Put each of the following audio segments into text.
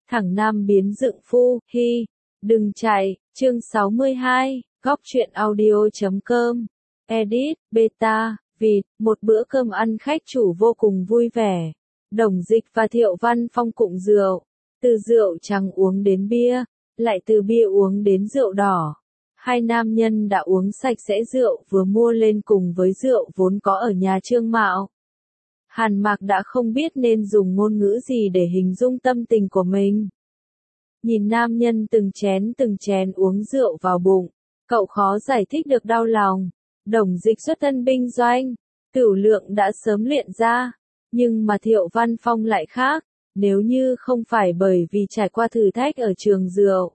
thẳng nam biến dựng phu, hi, đừng chạy, chương 62, góc truyện audio.com, edit, beta, vịt, một bữa cơm ăn khách chủ vô cùng vui vẻ. Đồng Dịch và Thiệu Văn Phong cụng rượu, từ rượu trắng uống đến bia, lại từ bia uống đến rượu đỏ. Hai nam nhân đã uống sạch sẽ rượu vừa mua lên cùng với rượu vốn có ở nhà Trương Mạo. Hàn Mạc đã không biết nên dùng ngôn ngữ gì để hình dung tâm tình của mình. Nhìn nam nhân từng chén uống rượu vào bụng, cậu khó giải thích được đau lòng. Đồng Dịch xuất thân binh doanh, tửu lượng đã sớm luyện ra, nhưng mà Thiệu Văn Phong lại khác, nếu như không phải bởi vì trải qua thử thách ở trường rượu.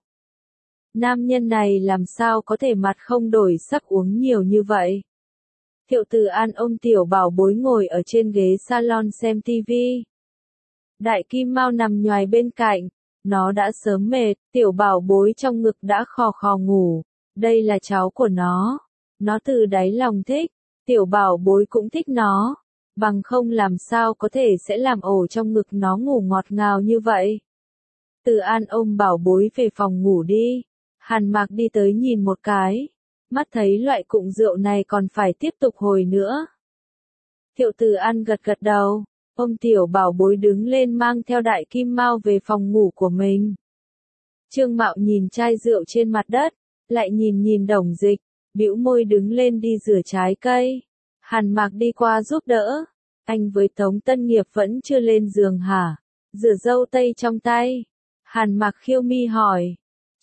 Nam nhân này làm sao có thể mặt không đổi sắc uống nhiều như vậy. Thiệu Từ An ôm tiểu bảo bối ngồi ở trên ghế salon xem tivi. Đại Kim Mao nằm nhoài bên cạnh, nó đã sớm mệt, tiểu bảo bối trong ngực đã khò khò ngủ. Đây là cháu của nó từ đáy lòng thích, tiểu bảo bối cũng thích nó, bằng không làm sao có thể sẽ làm ổ trong ngực nó ngủ ngọt ngào như vậy. Từ An ôm bảo bối về phòng ngủ đi. Hàn Mạc đi tới nhìn một cái, mắt thấy loại cụng rượu này còn phải tiếp tục hồi nữa. Thiệu Từ An gật gật đầu, ôm tiểu bảo bối đứng lên mang theo Đại Kim Mao về phòng ngủ của mình. Trương Mạo nhìn chai rượu trên mặt đất, lại nhìn Đồng Dịch, bĩu môi đứng lên đi rửa trái cây. Hàn Mạc đi qua giúp đỡ, anh với Tống Tân Nghiệp vẫn chưa lên giường hả? Rửa dâu tây trong tay. Hàn Mạc khiêu mi hỏi.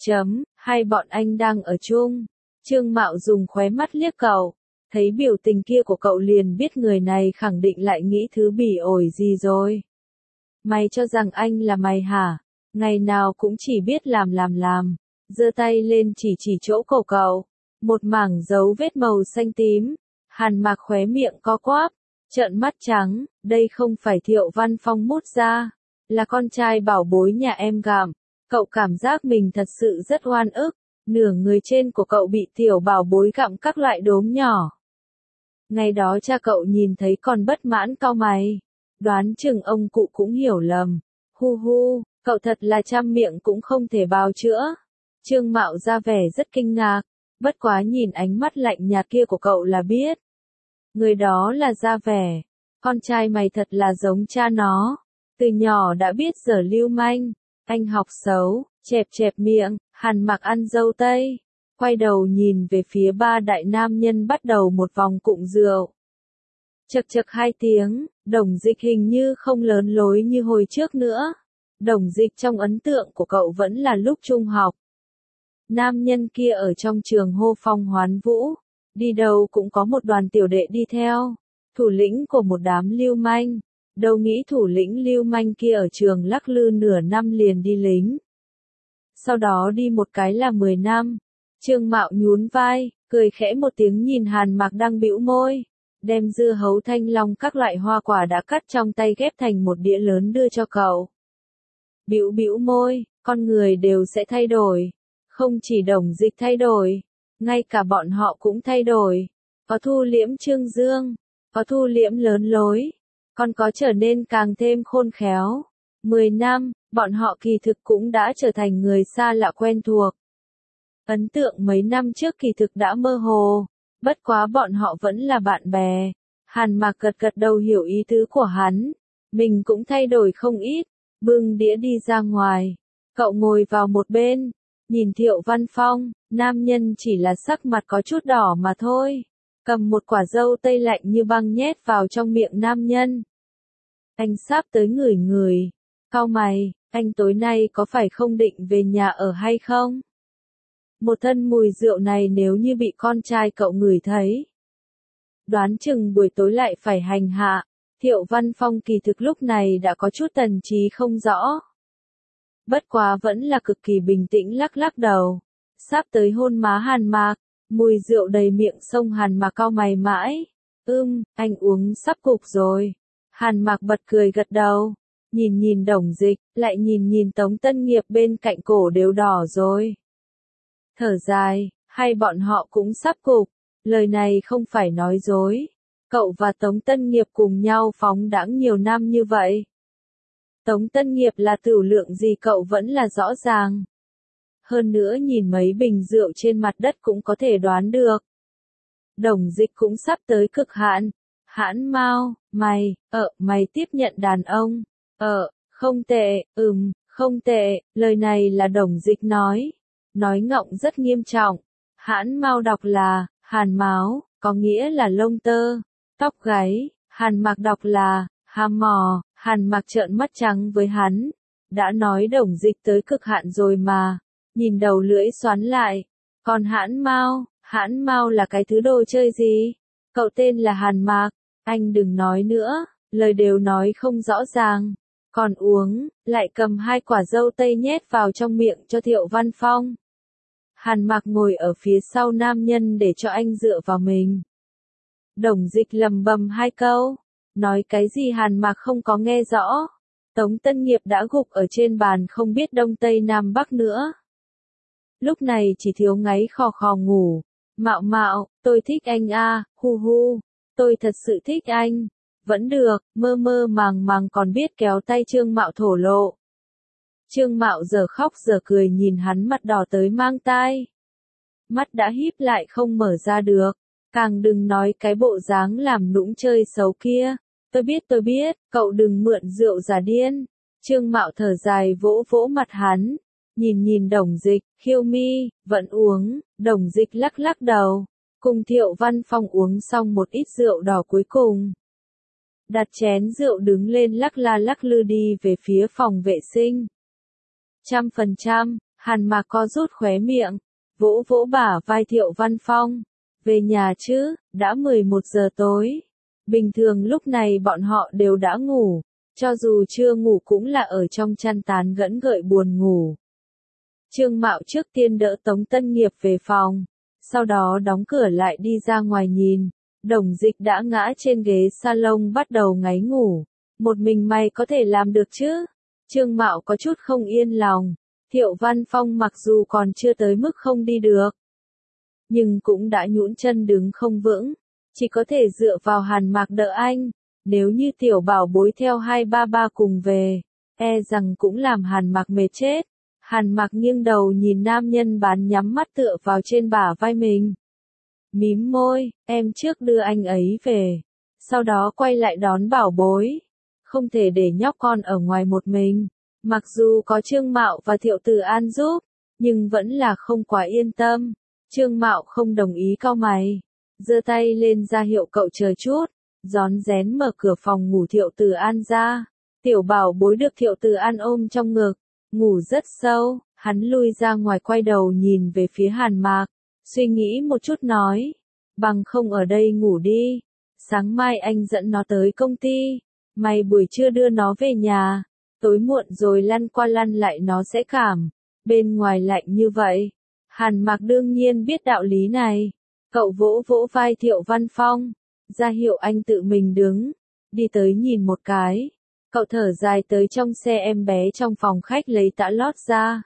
Hai bọn anh đang ở chung. Trương Mạo dùng khóe mắt liếc cậu, thấy biểu tình kia của cậu liền biết người này khẳng định lại nghĩ thứ bỉ ổi gì rồi. Mày cho rằng anh là mày hả? Ngày nào cũng chỉ biết làm. Giơ tay lên chỉ chỗ cổ cậu, một mảng dấu vết màu xanh tím. Hàn Mạc khóe miệng co quắp, trợn mắt trắng, đây không phải Thiệu Văn Phong mút ra, là con trai bảo bối nhà em gặm. Cậu cảm giác mình thật sự rất oan ức, nửa người trên của cậu bị tiểu bảo bối gặm các loại đốm nhỏ. Ngày đó cha cậu nhìn thấy còn bất mãn cau mày, đoán chừng ông cụ cũng hiểu lầm. Hu, cậu thật là trăm miệng cũng không thể bào chữa. Trương Mạo ra vẻ rất kinh ngạc, bất quá nhìn ánh mắt lạnh nhạt kia của cậu là biết. Người đó là ra vẻ, con trai mày thật là giống cha nó, từ nhỏ đã biết giở lưu manh. Anh học xấu, chẹp miệng. Hàn Mạc ăn dâu tây, quay đầu nhìn về phía ba đại nam nhân bắt đầu một vòng cụng rượu. Chật 2 tiếng, Đồng Dịch hình như không lớn lối như hồi trước nữa. Đồng Dịch trong ấn tượng của cậu vẫn là lúc trung học. Nam nhân kia ở trong trường hô phong hoán vũ, đi đâu cũng có một đoàn tiểu đệ đi theo, thủ lĩnh của một đám lưu manh. Đâu nghĩ thủ lĩnh lưu manh kia ở trường lắc lư nửa năm liền đi lính. Sau đó đi một cái là 10 năm. Trương Mạo nhún vai, cười khẽ một tiếng nhìn Hàn Mạc đang bĩu môi, đem dưa hấu thanh long các loại hoa quả đã cắt trong tay ghép thành một đĩa lớn đưa cho cậu. Bĩu môi, con người đều sẽ thay đổi. Không chỉ Đồng Dịch thay đổi, ngay cả bọn họ cũng thay đổi. Có thu liễm trương dương, có thu liễm lớn lối, còn có trở nên càng thêm khôn khéo. 10 năm, bọn họ kỳ thực cũng đã trở thành người xa lạ quen thuộc. Ấn tượng mấy năm trước kỳ thực đã mơ hồ, bất quá bọn họ vẫn là bạn bè. Hàn Mạc gật đầu hiểu ý tứ của hắn, mình cũng thay đổi không ít, bưng đĩa đi ra ngoài. Cậu ngồi vào một bên, nhìn Thiệu Văn Phong, nam nhân chỉ là sắc mặt có chút đỏ mà thôi, cầm một quả dâu tây lạnh như băng nhét vào trong miệng nam nhân. Anh sắp tới ngửi, cau mày, anh tối nay có phải không định về nhà ở hay không? Một thân mùi rượu này nếu như bị con trai cậu ngửi thấy, đoán chừng buổi tối lại phải hành hạ. Thiệu Văn Phong kỳ thực lúc này đã có chút tần trí không rõ. Bất quá vẫn là cực kỳ bình tĩnh lắc đầu. Sắp tới hôn má Hàn Mạc, mùi rượu đầy miệng sông Hàn Mạc cau mày mãi. Anh uống sắp cục rồi. Hàn Mạc bật cười gật đầu, nhìn Đồng Dịch, lại nhìn Tống Tân Nghiệp bên cạnh cổ đều đỏ rồi. Thở dài, hai bọn họ cũng sắp cục, lời này không phải nói dối. Cậu và Tống Tân Nghiệp cùng nhau phóng đãng nhiều năm như vậy. Tống Tân Nghiệp là tửu lượng gì cậu vẫn là rõ ràng. Hơn nữa nhìn mấy bình rượu trên mặt đất cũng có thể đoán được. Đồng Dịch cũng sắp tới cực hạn. Hãn Mao, mày tiếp nhận đàn ông. Không tệ, không tệ, lời này là Đồng Dịch nói. Nói ngọng rất nghiêm trọng. Hãn Mao đọc là, hàn máu, có nghĩa là lông tơ, tóc gáy. Hàn Mạc đọc là, hàm mò. Hàn Mạc trợn mắt trắng với hắn. Đã nói Đồng Dịch tới cực hạn rồi mà. Nhìn đầu lưỡi xoắn lại. Còn Hãn Mao là cái thứ đồ chơi gì? Cậu tên là Hàn Mạc. Anh đừng nói nữa, lời đều nói không rõ ràng. Còn uống, lại cầm 2 quả dâu tây nhét vào trong miệng cho Thiệu Văn Phong. Hàn Mạc ngồi ở phía sau nam nhân để cho anh dựa vào mình. Đồng Dịch lầm bầm 2 câu. Nói cái gì Hàn Mạc không có nghe rõ. Tống Tân Nghiệp đã gục ở trên bàn không biết đông tây nam bắc nữa. Lúc này chỉ thiếu ngáy khò khò ngủ. Mạo, tôi thích anh a, hu, tôi thật sự thích anh. Vẫn được, mơ màng còn biết kéo tay Trương Mạo thổ lộ. Trương Mạo giờ khóc giờ cười nhìn hắn mặt đỏ tới mang tai. Mắt đã híp lại không mở ra được. Càng đừng nói cái bộ dáng làm nũng chơi xấu kia. Tôi biết, cậu đừng mượn rượu giả điên. Trương Mạo thở dài vỗ vỗ mặt hắn. Nhìn Đồng Dịch, khiêu mi, vẫn uống. Đồng Dịch lắc đầu. Cùng Thiệu Văn Phong uống xong một ít rượu đỏ cuối cùng. Đặt chén rượu đứng lên lắc la lắc lư đi về phía phòng vệ sinh. 100%, Hàn Mạc co rút khóe miệng. Vỗ bả vai Thiệu Văn Phong. Về nhà chứ, đã 11 giờ tối. Bình thường lúc này bọn họ đều đã ngủ. Cho dù chưa ngủ cũng là ở trong chăn tán gẫm gợi buồn ngủ. Trương Mạo trước tiên đỡ Tống Tân Nghiệp về phòng. Sau đó đóng cửa lại đi ra ngoài nhìn. Đồng Dịch đã ngã trên ghế salon bắt đầu ngáy ngủ. Một mình mày có thể làm được chứ? Trương Mạo có chút không yên lòng. Thiệu Văn Phong mặc dù còn chưa tới mức không đi được. Nhưng cũng đã nhũn chân đứng không vững. Chỉ có thể dựa vào Hàn Mạc đỡ anh. Nếu như tiểu bảo bối theo 233 cùng về. E rằng cũng làm Hàn Mạc mệt chết. Hàn Mạc nghiêng đầu nhìn nam nhân bán nhắm mắt tựa vào trên bả vai mình. Mím môi, em trước đưa anh ấy về. Sau đó quay lại đón bảo bối. Không thể để nhóc con ở ngoài một mình. Mặc dù có Trương Mạo và Thiệu Từ An giúp, nhưng vẫn là không quá yên tâm. Trương Mạo không đồng ý cau mày. Giơ tay lên ra hiệu cậu chờ chút. Rón rén mở cửa phòng ngủ Thiệu Từ An ra. Tiểu bảo bối được Thiệu Từ An ôm trong ngực. Ngủ rất sâu, hắn lui ra ngoài quay đầu nhìn về phía Hàn Mạc. Suy nghĩ một chút nói. Bằng không ở đây ngủ đi. Sáng mai anh dẫn nó tới công ty. Mày buổi trưa đưa nó về nhà. Tối muộn rồi lăn qua lăn lại nó sẽ cảm. Bên ngoài lạnh như vậy. Hàn Mạc đương nhiên biết đạo lý này. Cậu vỗ vai Thiệu Văn Phong. Ra hiệu anh tự mình đứng. Đi tới nhìn một cái. Cậu thở dài tới trong xe em bé trong phòng khách lấy tã lót ra.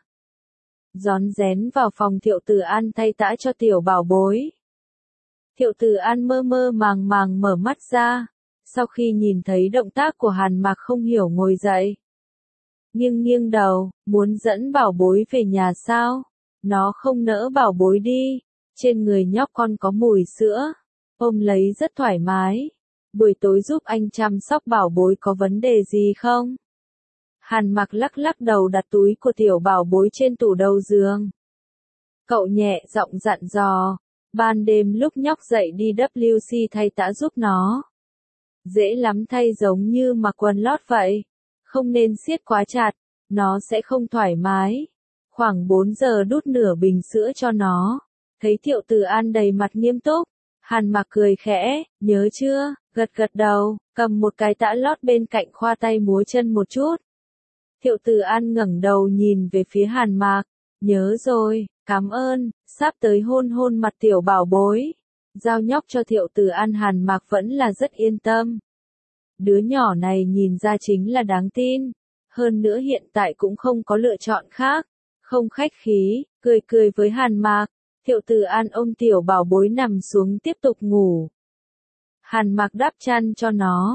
Rón rén vào phòng Thiệu Từ An thay tã cho tiểu bảo bối. Thiệu Từ An mơ màng mở mắt ra. Sau khi nhìn thấy động tác của Hàn Mạc không hiểu ngồi dậy. Nghiêng đầu, muốn dẫn bảo bối về nhà sao? Nó không nỡ bảo bối đi. Trên người nhóc con có mùi sữa. Ôm lấy rất thoải mái. Buổi tối giúp anh chăm sóc bảo bối có vấn đề gì không? Hàn Mạc lắc đầu đặt túi của tiểu bảo bối trên tủ đầu giường. Cậu nhẹ giọng dặn dò. Ban đêm lúc nhóc dậy đi WC thay tã giúp nó. Dễ lắm thay giống như mặc quần lót vậy. Không nên siết quá chặt. Nó sẽ không thoải mái. Khoảng 4 giờ đút nửa bình sữa cho nó. Thấy Thiệu Từ An đầy mặt nghiêm túc. Hàn Mạc cười khẽ, nhớ chưa, gật đầu, cầm một cái tã lót bên cạnh khoa tay múa chân một chút. Thiệu Từ An ngẩng đầu nhìn về phía Hàn Mạc, nhớ rồi, cảm ơn, sắp tới hôn mặt tiểu bảo bối. Giao nhóc cho Thiệu Từ An Hàn Mạc vẫn là rất yên tâm. Đứa nhỏ này nhìn ra chính là đáng tin, hơn nữa hiện tại cũng không có lựa chọn khác, không khách khí, cười với Hàn Mạc. Thiệu Từ An ôm tiểu bảo bối nằm xuống tiếp tục ngủ. Hàn Mạc đắp chăn cho nó.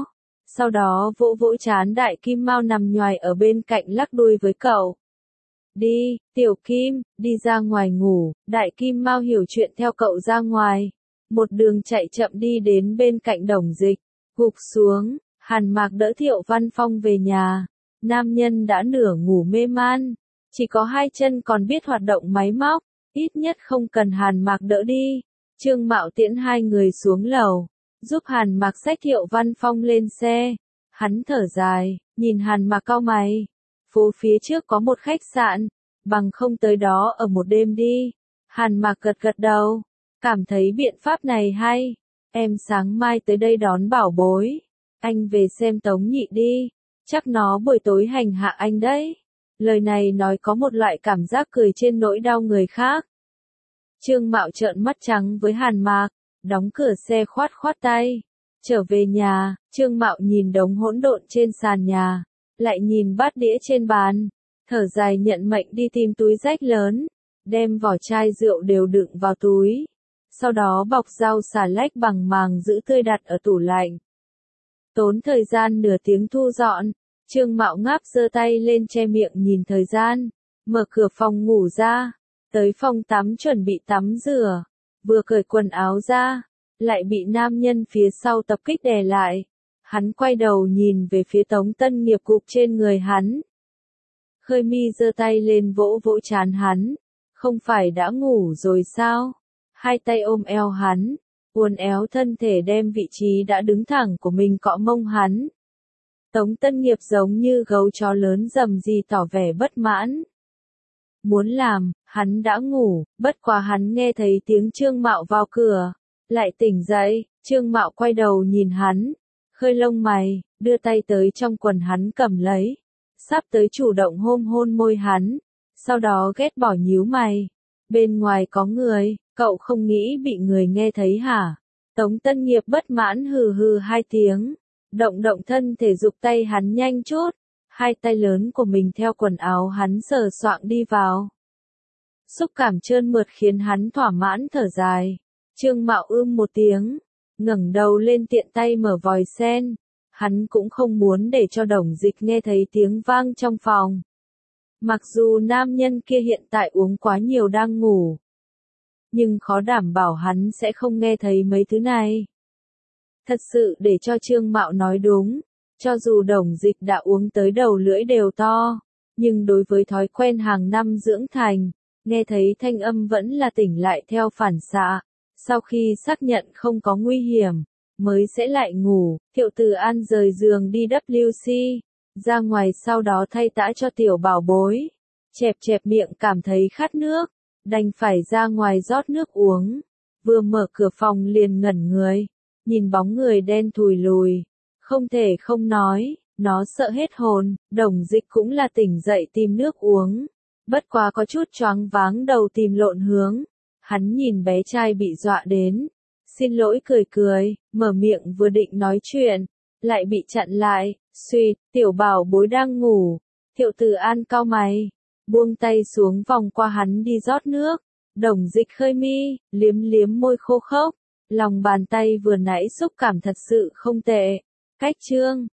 sau đó vỗ vỗ trán Đại Kim Mao nằm nhoài ở bên cạnh lắc đuôi với cậu. Đi, Tiểu Kim, đi ra ngoài ngủ. Đại Kim Mao hiểu chuyện theo cậu ra ngoài. Một đường chạy chậm đi đến bên cạnh Đồng Dịch, gục xuống. Hàn Mạc đỡ Thiệu Văn Phong về nhà. Nam nhân đã nửa ngủ mê man, chỉ có hai chân còn biết hoạt động máy móc, ít nhất không cần Hàn Mạc đỡ đi. Trương Mạo tiễn hai người xuống lầu, giúp Hàn Mạc xách Thiệu Văn Phong lên xe. Hắn thở dài, nhìn Hàn Mạc cau mày. Phố phía trước có một khách sạn, bằng không tới đó ở một đêm đi. Hàn Mạc gật gật đầu, cảm thấy biện pháp này hay. Em sáng mai tới đây đón bảo bối. Anh về xem Tống Nhị đi, chắc nó buổi tối hành hạ anh đấy. Lời này nói có một loại cảm giác cười trên nỗi đau người khác. Trương Mạo trợn mắt trắng với Hàn Mạc, đóng cửa xe khoát khoát tay. Trở về nhà, Trương Mạo nhìn đống hỗn độn trên sàn nhà, lại nhìn bát đĩa trên bàn, thở dài nhận mệnh đi tìm túi rách lớn, đem vỏ chai rượu đều đựng vào túi. Sau đó bọc rau xà lách bằng màng giữ tươi đặt ở tủ lạnh. Tốn thời gian nửa tiếng thu dọn, Trương Mạo ngáp giơ tay lên che miệng nhìn thời gian, mở cửa phòng ngủ ra, tới phòng tắm chuẩn bị tắm rửa, vừa cởi quần áo ra, lại bị nam nhân phía sau tập kích đè lại. Hắn quay đầu nhìn về phía Tống Tân Nghiệp cục trên người hắn. Khơi mi giơ tay lên vỗ vỗ trán hắn, không phải đã ngủ rồi sao? Hai tay ôm eo hắn, uốn éo thân thể đem vị trí đã đứng thẳng của mình cọ mông hắn. Tống Tân Nghiệp giống như gấu chó lớn rầm rì tỏ vẻ bất mãn. Muốn làm, hắn đã ngủ, bất quá hắn nghe thấy tiếng Trương Mạo vào cửa, lại tỉnh dậy. Trương Mạo quay đầu nhìn hắn, khơi lông mày, đưa tay tới trong quần hắn cầm lấy, sắp tới chủ động hôn môi hắn, sau đó ghét bỏ nhíu mày. Bên ngoài có người, cậu không nghĩ bị người nghe thấy hả? Tống Tân Nghiệp bất mãn hừ hừ hai tiếng, động thân thể dục tay hắn nhanh chút, hai tay lớn của mình theo quần áo hắn sờ soạng đi vào. Xúc cảm trơn mượt khiến hắn thỏa mãn thở dài. Trương Mạo một tiếng, ngẩng đầu lên tiện tay mở vòi sen. Hắn cũng không muốn để cho Đồng Dịch nghe thấy tiếng vang trong phòng. Mặc dù nam nhân kia hiện tại uống quá nhiều đang ngủ, nhưng khó đảm bảo hắn sẽ không nghe thấy mấy thứ này. Thật sự để cho Trương Mạo nói đúng, cho dù Đồng Dịch đã uống tới đầu lưỡi đều to, nhưng đối với thói quen hàng năm dưỡng thành, nghe thấy thanh âm vẫn là tỉnh lại theo phản xạ. Sau khi xác nhận không có nguy hiểm, mới sẽ lại ngủ. Thiệu Từ An rời giường đi WC, ra ngoài sau đó thay tã cho tiểu bảo bối. Chẹp miệng cảm thấy khát nước, đành phải ra ngoài rót nước uống. Vừa mở cửa phòng liền ngẩn người, nhìn bóng người đen thùi lùi, không thể không nói, nó sợ hết hồn. Đồng Dịch cũng là tỉnh dậy tìm nước uống, bất quá có chút choáng váng đầu tìm lộn hướng. Hắn nhìn bé trai bị dọa đến, xin lỗi cười, mở miệng vừa định nói chuyện, lại bị chặn lại. Suýt, tiểu bảo bối đang ngủ. Thiệu Từ An cau mày, buông tay xuống vòng qua hắn đi rót nước. Đồng Dịch khơi mi, liếm môi khô khốc, lòng bàn tay vừa nãy xúc cảm thật sự không tệ. Cách chương